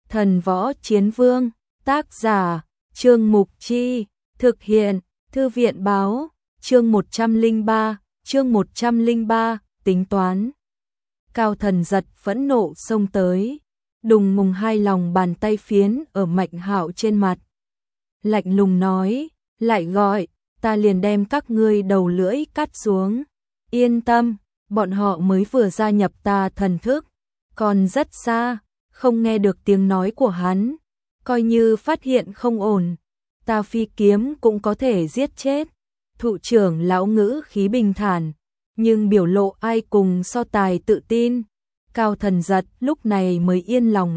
Thần Võ Chiến Vương, tác giả, Trương Mục Chi, thực hiện, Thư viện Báo, chương 103, tính toán. Cao Thần Giật phẫn nộ xông tới, đùng mùng hai lòng bàn tay phiến ở Mạnh Hạo trên mặt. Lạnh lùng nói, lại gọi, ta liền đem các ngươi đầu lưỡi cắt xuống. Yên tâm, bọn họ mới vừa gia nhập ta thần thức, còn rất xa, không nghe được tiếng nói của hắn. Coi như phát hiện không ổn, ta phi kiếm cũng có thể giết chết. Thụ trưởng lão ngữ khí bình thản, nhưng biểu lộ ai cùng so tài tự tin. Cao Thần Giật lúc này mới yên lòng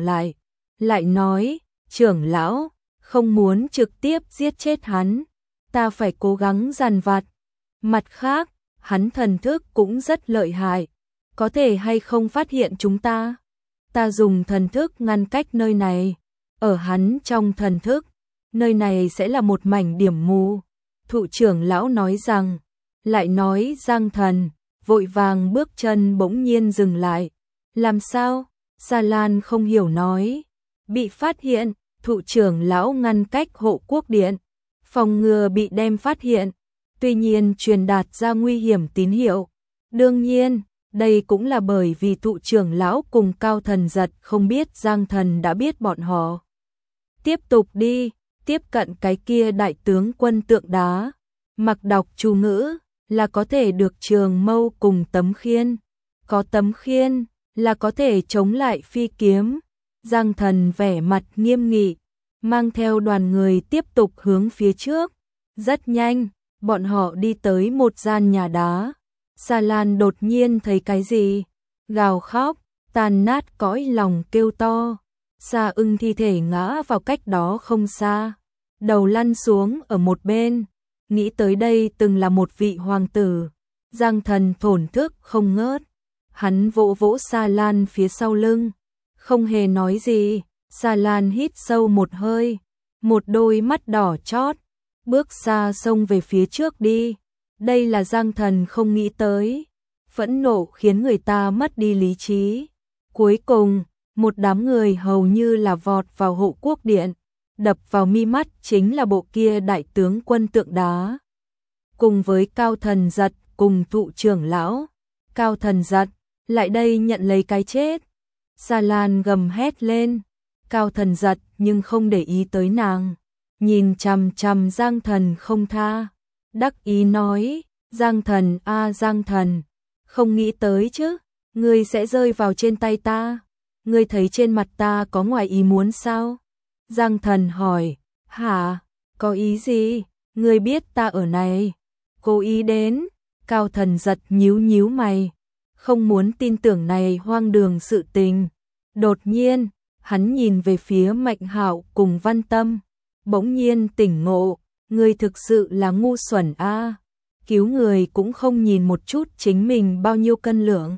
lại nói, trưởng lão, không muốn trực tiếp giết chết hắn, ta phải cố gắng dằn vặt. Mặt khác, hắn thần thức cũng rất lợi hại, có thể hay không phát hiện chúng ta. Ta dùng thần thức ngăn cách nơi này, ở hắn trong thần thức, nơi này sẽ là một mảnh điểm mù. Thụ trưởng lão nói rằng, lại nói Giang Thần, vội vàng bước chân bỗng nhiên dừng lại. Làm sao? Sa Lan không hiểu nói. Bị phát hiện, thụ trưởng lão ngăn cách hộ quốc điện, phòng ngừa bị đem phát hiện, tuy nhiên truyền đạt ra nguy hiểm tín hiệu. Đương nhiên, đây cũng là bởi vì thụ trưởng lão cùng Cao Thần Giật không biết Giang Thần đã biết bọn họ. Tiếp tục đi, tiếp cận cái kia đại tướng quân tượng đá, mặc đọc chú ngữ, là có thể được trường mâu cùng tấm khiên. Có tấm khiên, là có thể chống lại phi kiếm. Giang Thần vẻ mặt nghiêm nghị, mang theo đoàn người tiếp tục hướng phía trước. Rất nhanh, bọn họ đi tới một gian nhà đá. Sa Lan đột nhiên thấy cái gì, gào khóc, tàn nát cõi lòng kêu to. Sa Ưng thi thể ngã vào cách đó không xa, đầu lăn xuống ở một bên. Nghĩ tới đây từng là một vị hoàng tử, Giang Thần thổn thức không ngớt. Hắn vỗ vỗ Sa Lan phía sau lưng, không hề nói gì. Sa Lan hít sâu một hơi, một đôi mắt đỏ chót, bước xa xông về phía trước đi. Đây là Giang Thần không nghĩ tới, phẫn nộ khiến người ta mất đi lý trí. Cuối cùng, một đám người hầu như là vọt vào hộ quốc điện, đập vào mi mắt chính là bộ kia đại tướng quân tượng đá. Cùng với Cao Thần Giật cùng thụ trưởng lão. Cao Thần Giật, lại đây nhận lấy cái chết. Sa Lan gầm hét lên. Cao Thần Giật nhưng không để ý tới nàng, nhìn chằm chằm Giang Thần không tha. Đắc ý nói, Giang Thần a Giang Thần, không nghĩ tới chứ, ngươi sẽ rơi vào trên tay ta. Ngươi thấy trên mặt ta có ngoài ý muốn sao? Giang Thần hỏi, hả, có ý gì? Ngươi biết ta ở này, cố ý đến. Cao Thần Giật nhíu nhíu mày, không muốn tin tưởng này hoang đường sự tình. Đột nhiên, hắn nhìn về phía Mạnh Hạo cùng Văn Tâm, bỗng nhiên tỉnh ngộ, ngươi thực sự là ngu xuẩn a, cứu người cũng không nhìn một chút chính mình bao nhiêu cân lượng.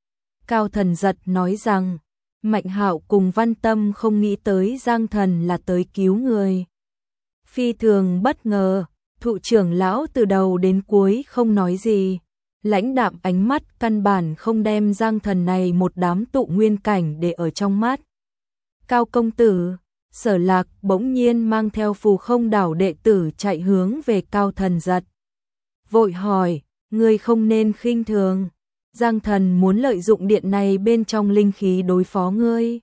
Cao Thần Giật nói rằng, Mạnh Hạo cùng Văn Tâm không nghĩ tới Giang Thần là tới cứu người. Phi thường bất ngờ, thụ trưởng lão từ đầu đến cuối không nói gì, lãnh đạm ánh mắt căn bản không đem Giang Thần này một đám tụ nguyên cảnh để ở trong mắt. Cao công tử, Sở Lạc bỗng nhiên mang theo Phù Không Đảo đệ tử chạy hướng về Cao Thần Giật. Vội hỏi, ngươi không nên khinh thường, Giang Thần muốn lợi dụng điện này bên trong linh khí đối phó ngươi.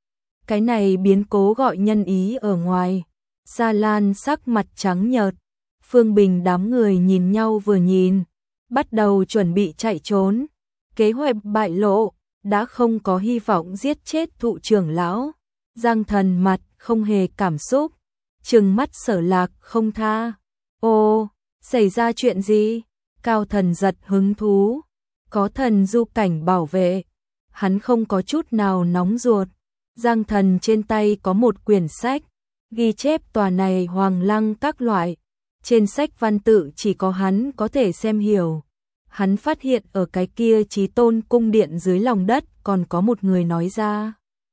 Cái này biến cố gọi nhân ý ở ngoài. Sa Lan sắc mặt trắng nhợt, Phương Bình đám người nhìn nhau vừa nhìn, bắt đầu chuẩn bị chạy trốn. Kế hoạch bại lộ, đã không có hy vọng giết chết thụ trưởng lão. Giang Thần mặt không hề cảm xúc, trừng mắt Sở Lạc không tha. Ô, xảy ra chuyện gì? Cao Thần Giật hứng thú, có thần du cảnh bảo vệ, hắn không có chút nào nóng ruột. Giang Thần trên tay có một quyển sách, ghi chép tòa này hoàng lăng các loại. Trên sách văn tự chỉ có hắn có thể xem hiểu. Hắn phát hiện ở cái kia Chí Tôn cung điện dưới lòng đất còn có một người nói ra.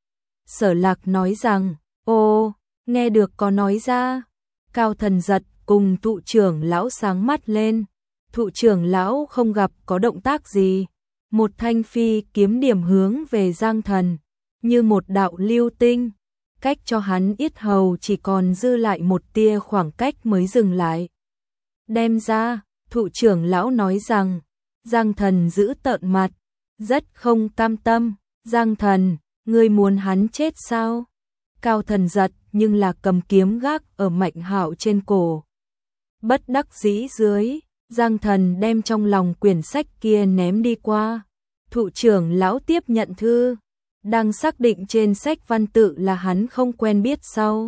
Sở Lạc nói rằng, ô, nghe được có nói ra. Cao Thần Giật cùng thụ trưởng lão sáng mắt lên. Thụ trưởng lão không gặp có động tác gì. Một thanh phi kiếm điểm hướng về Giang Thần, như một đạo lưu tinh. cách cho hắn yết hầu chỉ còn dư lại một tia khoảng cách mới dừng lại. Đem ra, thụ trưởng lão nói rằng. Giang Thần giữ tợn mặt, rất không cam tâm. Giang Thần, ngươi muốn hắn chết sao? Cao Thần giật nhưng là cầm kiếm gác ở Mạnh Hạo trên cổ. Bất đắc dĩ dưới, Giang Thần đem trong lòng quyển sách kia ném đi qua. Thụ trưởng lão tiếp nhận thư, đang xác định trên sách văn tự là hắn không quen biết sau.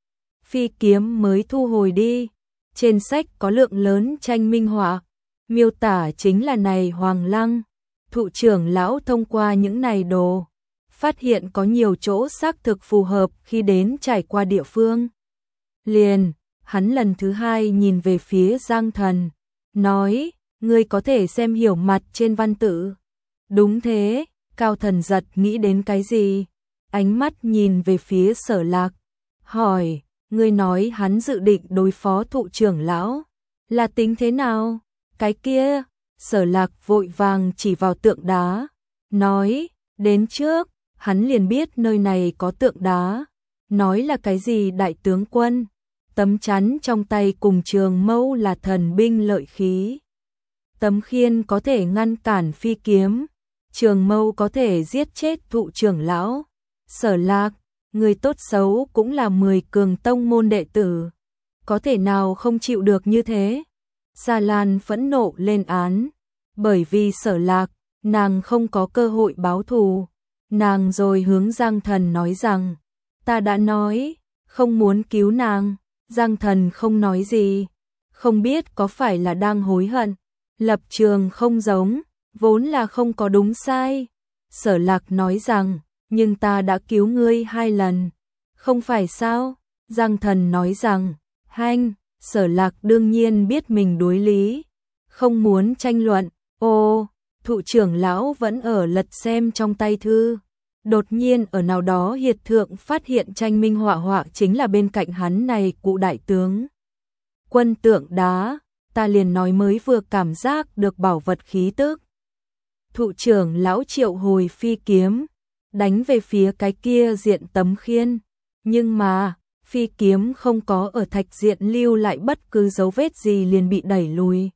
Phi kiếm mới thu hồi đi. Trên sách có lượng lớn tranh minh họa, miêu tả chính là này Hoàng Lăng. Thụ trưởng lão thông qua những này đồ, phát hiện có nhiều chỗ xác thực phù hợp khi đến trải qua địa phương. Liền, hắn lần thứ hai nhìn về phía Giang Thần, nói, ngươi có thể xem hiểu mặt trên văn tự. Đúng thế, Cao Thần giật nghĩ đến cái gì? Ánh mắt nhìn về phía Sở Lạc, hỏi, ngươi nói hắn dự định đối phó thụ trưởng lão, là tính thế nào? Cái kia, Sở Lạc vội vàng chỉ vào tượng đá, nói, đến trước, hắn liền biết nơi này có tượng đá. Nói là cái gì đại tướng quân? Tấm chắn trong tay cùng trường mâu là thần binh lợi khí. Tấm khiên có thể ngăn cản phi kiếm, trường mâu có thể giết chết thụ trưởng lão. Sở Lạc, người tốt xấu cũng là 10 cường tông môn đệ tử, có thể nào không chịu được như thế? Sa Lan phẫn nộ lên án, bởi vì Sở Lạc, nàng không có cơ hội báo thù. Nàng rồi hướng Giang Thần nói rằng, ta đã nói, không muốn cứu nàng. Giang Thần không nói gì, không biết có phải là đang hối hận. Lập trường không giống, vốn là không có đúng sai. Sở Lạc nói rằng, nhưng ta đã cứu ngươi 2 lần, không phải sao? Giang Thần nói rằng, hanh. Sở Lạc đương nhiên biết mình đối lý, không muốn tranh luận. Ô, thụ trưởng lão vẫn ở lật xem trong tay thư. Đột nhiên ở nào đó hiệt thượng phát hiện tranh minh họa họa chính là bên cạnh hắn này cụ đại tướng. Quân tượng đá, ta liền nói mới vừa cảm giác được bảo vật khí tức. Thụ trưởng lão triệu hồi phi kiếm, đánh về phía cái kia diện tấm khiên. Nhưng mà, phi kiếm không có ở thạch diện lưu lại bất cứ dấu vết gì liền bị đẩy lùi.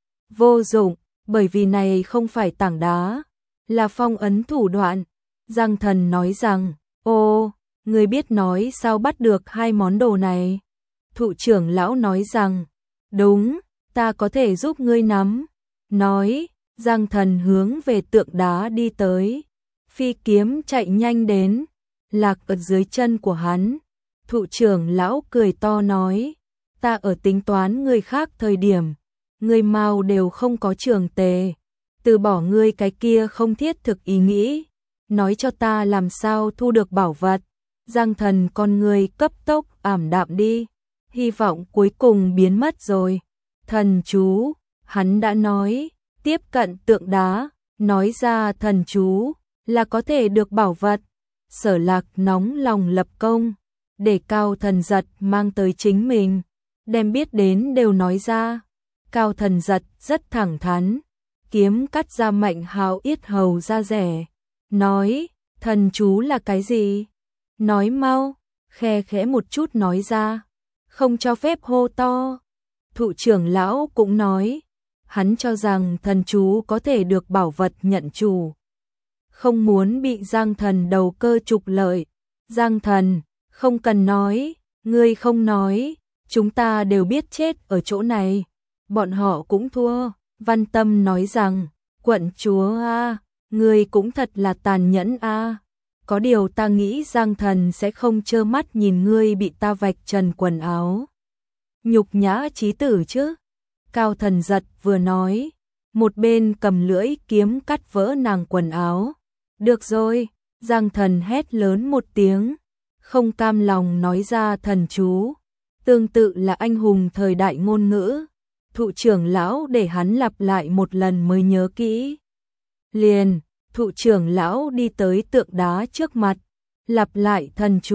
Vô dụng, bởi vì này không phải tảng đá, là phong ấn thủ đoạn. Giang Thần nói rằng, ô, người biết nói sao bắt được 2 món đồ này? Thụ trưởng lão nói rằng, đúng, ta có thể giúp ngươi nắm. Nói, Giang Thần hướng về tượng đá đi tới. Phi kiếm chạy nhanh đến, lạc ở dưới chân của hắn. Thụ trưởng lão cười to nói, ta ở tính toán người khác thời điểm, người mau đều không có trường tề, từ bỏ ngươi cái kia không thiết thực ý nghĩ, nói cho ta làm sao thu được bảo vật. Giang Thần con người cấp tốc ảm đạm đi, hy vọng cuối cùng biến mất rồi. Thần chú, hắn đã nói, tiếp cận tượng đá, nói ra thần chú là có thể được bảo vật. Sở Lạc nóng lòng lập công, để Cao Thần giật mang tới chính mình, đem biết đến đều nói ra. Cao Thần giật rất thẳng thắn, kiếm cắt ra Mạnh Hạo yết hầu ra rẻ, nói, thần chú là cái gì? Nói mau, khe khẽ một chút nói ra, không cho phép hô to. Thụ trưởng lão cũng nói, hắn cho rằng thần chú có thể được bảo vật nhận chủ, không muốn bị Giang Thần đầu cơ trục lợi. Giang Thần, không cần nói, ngươi không nói, chúng ta đều biết chết ở chỗ này, bọn họ cũng thua. Văn Tâm nói rằng, quận chúa a, ngươi cũng thật là tàn nhẫn a. Có điều ta nghĩ Giang Thần sẽ không trơ mắt nhìn ngươi bị ta vạch trần quần áo, nhục nhã chí tử chứ. Cao Thần giật vừa nói, một bên cầm lưỡi kiếm cắt vỡ nàng quần áo. Được rồi, Giang Thần hét lớn một tiếng, không cam lòng nói ra thần chú, tương tự là anh hùng thời đại ngôn ngữ. Thụ trưởng lão để hắn lặp lại một lần mới nhớ kỹ. Liền, thụ trưởng lão đi tới tượng đá trước mặt, lặp lại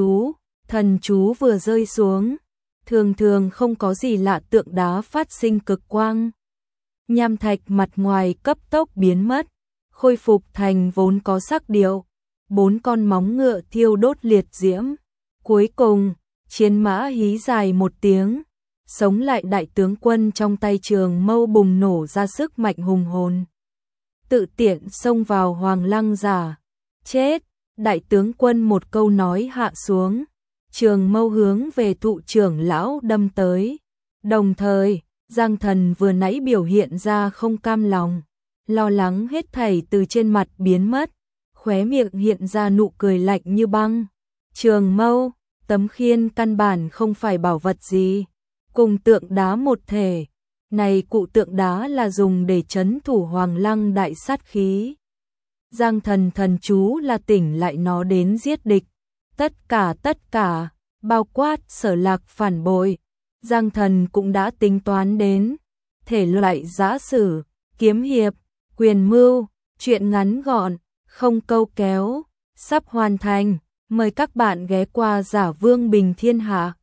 thần chú vừa rơi xuống, thường thường không có gì lạ tượng đá phát sinh cực quang. Nham thạch mặt ngoài cấp tốc biến mất, khôi phục thành vốn có sắc điệu, 4 con móng ngựa thiêu đốt liệt diễm, Cuối cùng, chiến mã hí dài một tiếng, sống lại đại tướng quân trong tay Trường Mâu bùng nổ ra sức mạnh hùng hồn. Tự tiện xông vào Hoàng Lăng giả. Chết! Đại tướng quân một câu nói hạ xuống. Trường Mâu hướng về Thụ trưởng lão đâm tới. Đồng thời, Giang Thần vừa nãy biểu hiện ra không cam lòng, lo lắng hết thảy từ trên mặt biến mất, khóe miệng hiện ra nụ cười lạnh như băng. Trường Mâu, tấm khiên căn bản không phải bảo vật gì, cùng tượng đá một thể. Này cụ tượng đá là dùng để trấn thủ Hoàng Lăng đại sát khí. Giang Thần thần chú là tỉnh lại nó đến giết địch. Tất cả, bao quát Sở Lạc phản bội, Giang Thần cũng đã tính toán đến. Thể loại giã sử, kiếm hiệp, quyền mưu, truyện ngắn gọn, không câu kéo, sắp hoàn thành. Mời các bạn ghé qua Giả Vương Bình Thiên Hạ.